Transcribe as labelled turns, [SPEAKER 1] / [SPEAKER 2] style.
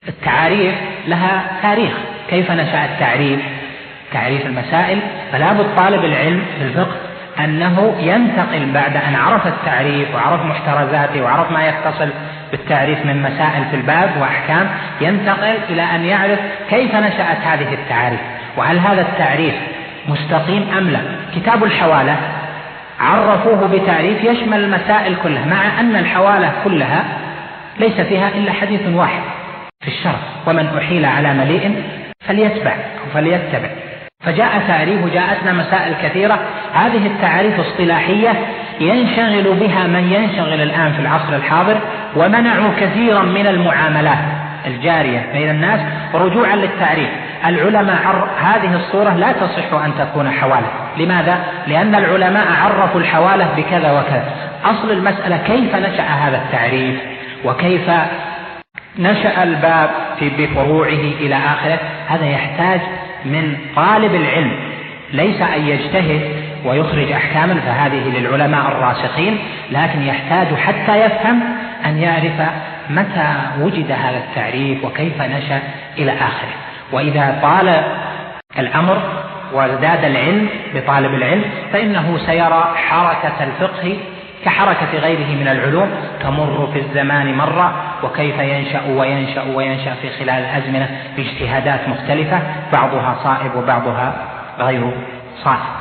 [SPEAKER 1] التعاريف لها تاريخ. كيف نشأ التعريف؟ تعريف المسائل، فلا بد طالب العلم في الفقه أنه ينتقل بعد أن عرف التعريف وعرف محترزاته وعرف ما يتصل بالتعريف من مسائل في الباب وأحكام، ينتقل إلى أن يعرف كيف نشأت هذه التعاريف، وهل هذا التعريف مستقيم أم لا. كتاب الحوالة عرفوه بتعريف يشمل المسائل كلها، مع أن الحوالة كلها ليس فيها إلا حديث واحد في الشرع: ومن أحيل على مليء فليتبع أو فليتبع. فجاء تعريف، جاءتنا مسائل كثيرة. هذه التعاريف اصطلاحية ينشغل بها من ينشغل الآن في العصر الحاضر، ومنعوا كثيرا من المعاملات الجارية بين الناس رجوعا للتعريف. العلماء هذه الصورة لا تصح أن تكون حوالة. لماذا؟ لأن العلماء عرفوا الحوالة بكذا وكذا. أصل المسألة كيف نشأ هذا التعريف، وكيف نشأ الباب بفروعه إلى آخره. هذا يحتاج من طالب العلم ليس أن يجتهد ويخرج أحكاما، فهذه للعلماء الراسخين، لكن يحتاج حتى يفهم أن يعرف متى وجد هذا التعريف وكيف نشأ إلى آخره. وإذا طال الأمر وازداد العلم بطالب العلم فإنه سيرى حركة الفقه كحركة غيره من العلوم تمر في الزمان مرة، وكيف ينشأ وينشأ وينشأ في خلال الأزمنة باجتهادات مختلفة، بعضها صائب وبعضها غير صائب.